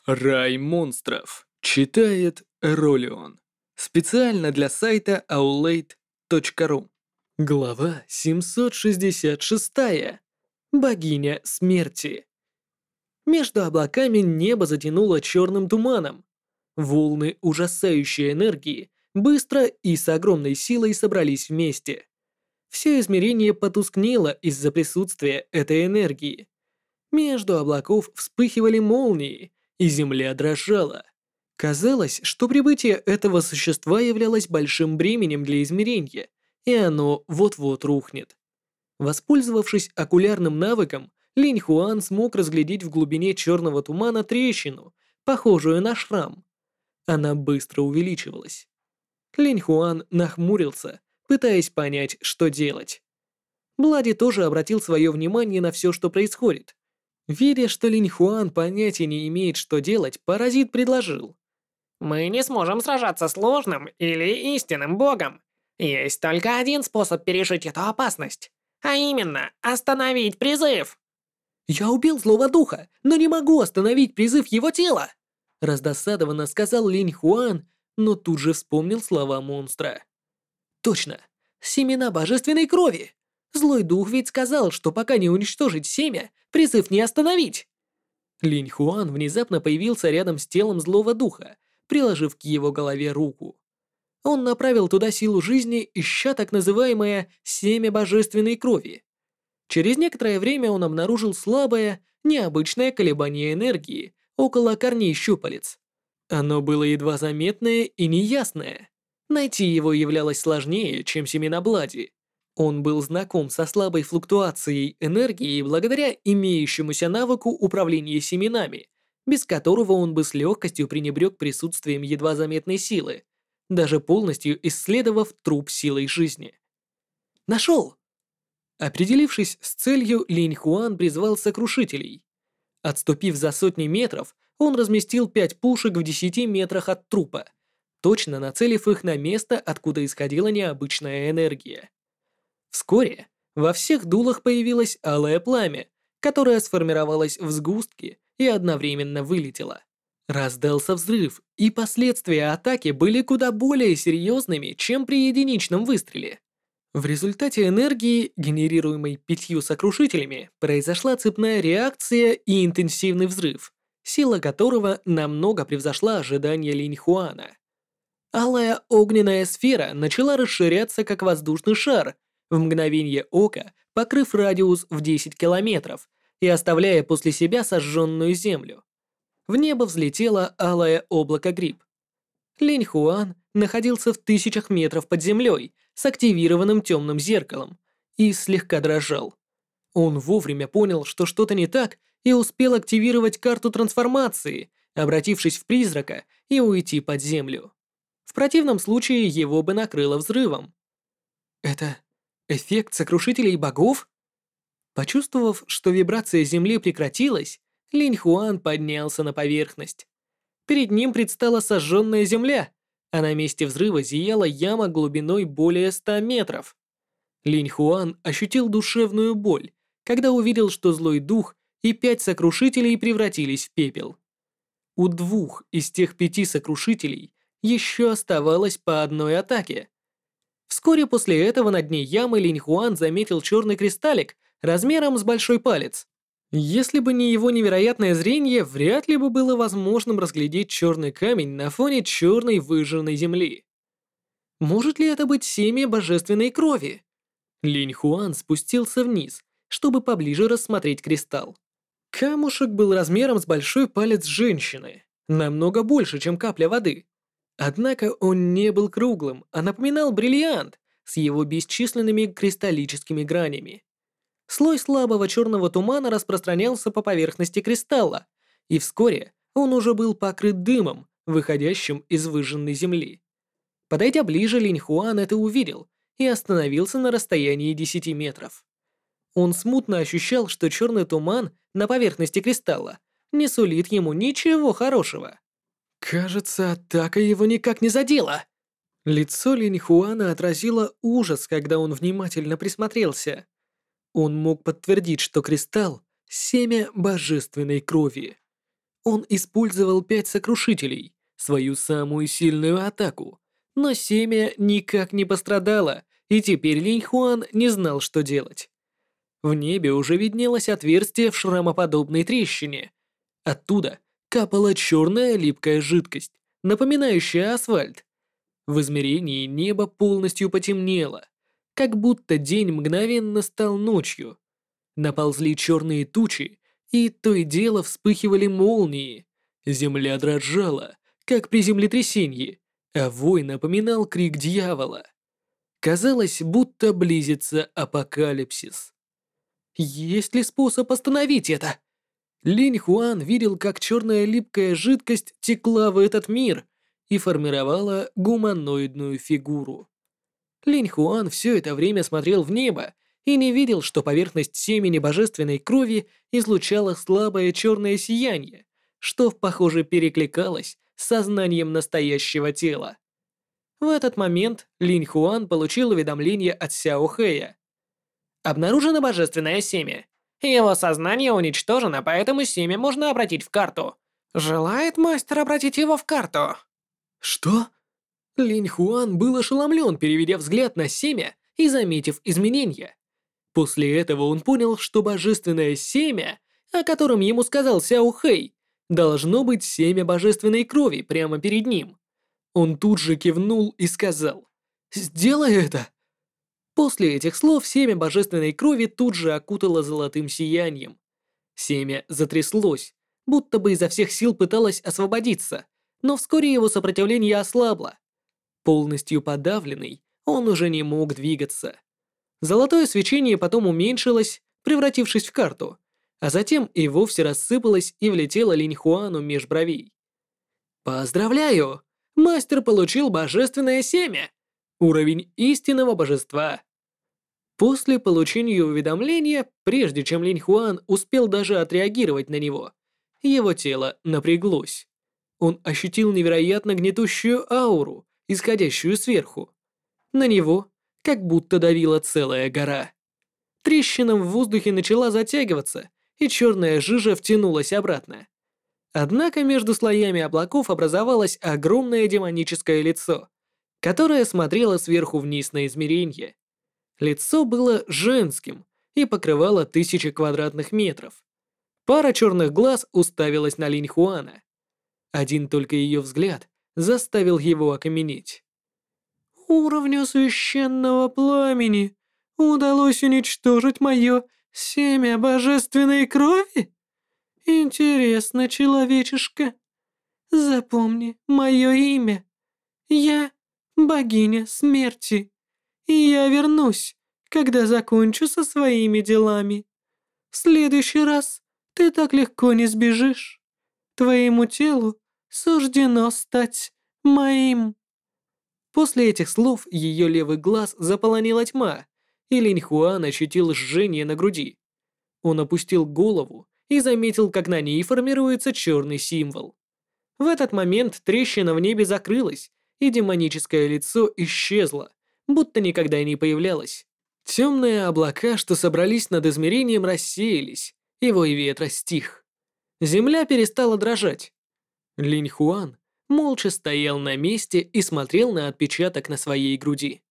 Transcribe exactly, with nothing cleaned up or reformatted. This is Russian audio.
Рай монстров. Читает Ролион. Специально для сайта аулейт точка ру. Глава семьсот шестьдесят шесть. Богиня смерти. Между облаками небо затянуло черным туманом. Волны ужасающей энергии быстро и с огромной силой собрались вместе. Все измерение потускнело из-за присутствия этой энергии. Между облаков вспыхивали молнии, и земля дрожала. Казалось, что прибытие этого существа являлось большим бременем для измерения, и оно вот-вот рухнет. Воспользовавшись окулярным навыком, Линь Хуан смог разглядеть в глубине черного тумана трещину, похожую на шрам. Она быстро увеличивалась. Линь Хуан нахмурился, пытаясь понять, что делать. Блади тоже обратил свое внимание на все, что происходит. Видя, что Линь Хуан понятия не имеет, что делать, паразит предложил. Мы не сможем сражаться с ложным или истинным богом. Есть только один способ пережить эту опасность, а именно остановить призыв. «Я убил злого духа, но не могу остановить призыв его тела!» Раздосадованно сказал Линь Хуан, но тут же вспомнил слова монстра. «Точно! Семена божественной крови! Злой дух ведь сказал, что пока не уничтожить семя, призыв не остановить!» Линь Хуан внезапно появился рядом с телом злого духа, приложив к его голове руку. Он направил туда силу жизни, ища так называемое «семя божественной крови». Через некоторое время он обнаружил слабое, необычное колебание энергии около корней щупалец. Оно было едва заметное и неясное. Найти его являлось сложнее, чем семена блади. Он был знаком со слабой флуктуацией энергии благодаря имеющемуся навыку управления семенами, без которого он бы с легкостью пренебрег присутствием едва заметной силы, даже полностью исследовав труп силой жизни. «Нашел!» Определившись с целью, Линь Хуан призвал сокрушителей. Отступив за сотни метров, он разместил пять пушек в десяти метрах от трупа, точно нацелив их на место, откуда исходила необычная энергия. Вскоре во всех дулах появилось алое пламя, которое сформировалось в сгустке и одновременно вылетело. Раздался взрыв, и последствия атаки были куда более серьезными, чем при единичном выстреле. В результате энергии, генерируемой пятью сокрушителями, произошла цепная реакция и интенсивный взрыв, сила которого намного превзошла ожидания Линь Хуана. Алая огненная сфера начала расширяться как воздушный шар, в мгновение ока покрыв радиус в десять километров и оставляя после себя сожженную землю. В небо взлетело алое облако гриб. Линь Хуан находился в тысячах метров под землей с активированным темным зеркалом и слегка дрожал. Он вовремя понял, что что-то не так, и успел активировать карту трансформации, обратившись в призрака и уйти под землю. В противном случае его бы накрыло взрывом. Это эффект сокрушителей богов? Почувствовав, что вибрация земли прекратилась, Линь Хуан поднялся на поверхность. Перед ним предстала сожженная земля, а на месте взрыва зияла яма глубиной более ста метров. Линь Хуан ощутил душевную боль, когда увидел, что злой дух и пять сокрушителей превратились в пепел. У двух из тех пяти сокрушителей еще оставалось по одной атаке. Вскоре после этого на дне ямы Линь Хуан заметил черный кристаллик размером с большой палец. Если бы не его невероятное зрение, вряд ли бы было возможным разглядеть черный камень на фоне черной выжженной земли. Может ли это быть семя божественной крови? Линь Хуан спустился вниз, чтобы поближе рассмотреть кристалл. Камушек был размером с большой палец женщины, намного больше, чем капля воды. Однако он не был круглым, а напоминал бриллиант с его бесчисленными кристаллическими гранями. Слой слабого черного тумана распространялся по поверхности кристалла, и вскоре он уже был покрыт дымом, выходящим из выжженной земли. Подойдя ближе, Линь Хуан это увидел и остановился на расстоянии десяти метров. Он смутно ощущал, что черный туман на поверхности кристалла не сулит ему ничего хорошего. Кажется, атака его никак не задела. Лицо Линь Хуана отразило ужас, когда он внимательно присмотрелся. Он мог подтвердить, что кристалл — семя божественной крови. Он использовал пять сокрушителей, свою самую сильную атаку, но семя никак не пострадало, и теперь Линь Хуан не знал, что делать. В небе уже виднелось отверстие в шрамоподобной трещине. Оттуда капала черная липкая жидкость, напоминающая асфальт. В измерении небо полностью потемнело, как будто день мгновенно стал ночью. Наползли черные тучи, и то и дело вспыхивали молнии. Земля дрожала, как при землетрясении, а вой напоминал крик дьявола. Казалось, будто близится апокалипсис. Есть ли способ остановить это? Линь Хуан видел, как черная липкая жидкость текла в этот мир и формировала гуманоидную фигуру. Линь Хуан все это время смотрел в небо и не видел, что поверхность семени божественной крови излучала слабое черное сияние, что, похоже, перекликалось с сознанием настоящего тела. В этот момент Линь Хуан получил уведомление от Сяо Хэя. Обнаружено божественное семя. Его сознание уничтожено, поэтому семя можно обратить в карту. Желает мастер обратить его в карту? Что? Линь Хуан был ошеломлен, переведя взгляд на семя и заметив изменения. После этого он понял, что божественное семя, о котором ему сказал Сяо Хэй, должно быть семя божественной крови прямо перед ним. Он тут же кивнул и сказал: «Сделай это!» После этих слов семя божественной крови тут же окутало золотым сиянием. Семя затряслось, будто бы изо всех сил пыталось освободиться, но вскоре его сопротивление ослабло. Полностью подавленный, он уже не мог двигаться. Золотое свечение потом уменьшилось, превратившись в карту, а затем и вовсе рассыпалось и влетело Линь Хуану меж бровей. «Поздравляю! Мастер получил божественное семя! Уровень истинного божества!» После получения уведомления, прежде чем Линь Хуан успел даже отреагировать на него, его тело напряглось. Он ощутил невероятно гнетущую ауру, исходящую сверху. На него как будто давила целая гора. Трещина в воздухе начала затягиваться, и черная жижа втянулась обратно. Однако между слоями облаков образовалось огромное демоническое лицо, которое смотрело сверху вниз на измеренье. Лицо было женским и покрывало тысячи квадратных метров. Пара черных глаз уставилась на Линь Хуана. Один только ее взгляд заставил его окаменеть. «Уровню священного пламени удалось уничтожить мое семя божественной крови? Интересно, человечишка. Запомни мое имя. Я богиня смерти, и я вернусь, когда закончу со своими делами. В следующий раз ты так легко не сбежишь. Твоему телу суждено стать моим». После этих слов ее левый глаз заполонила тьма, и Линь Хуан ощутил жжение на груди. Он опустил голову и заметил, как на ней формируется черный символ. В этот момент трещина в небе закрылась, и демоническое лицо исчезло, будто никогда и не появлялось. Темные облака, что собрались над измерением, рассеялись, и вой ветра стих. Земля перестала дрожать. Линь Хуан молча стоял на месте и смотрел на отпечаток на своей груди.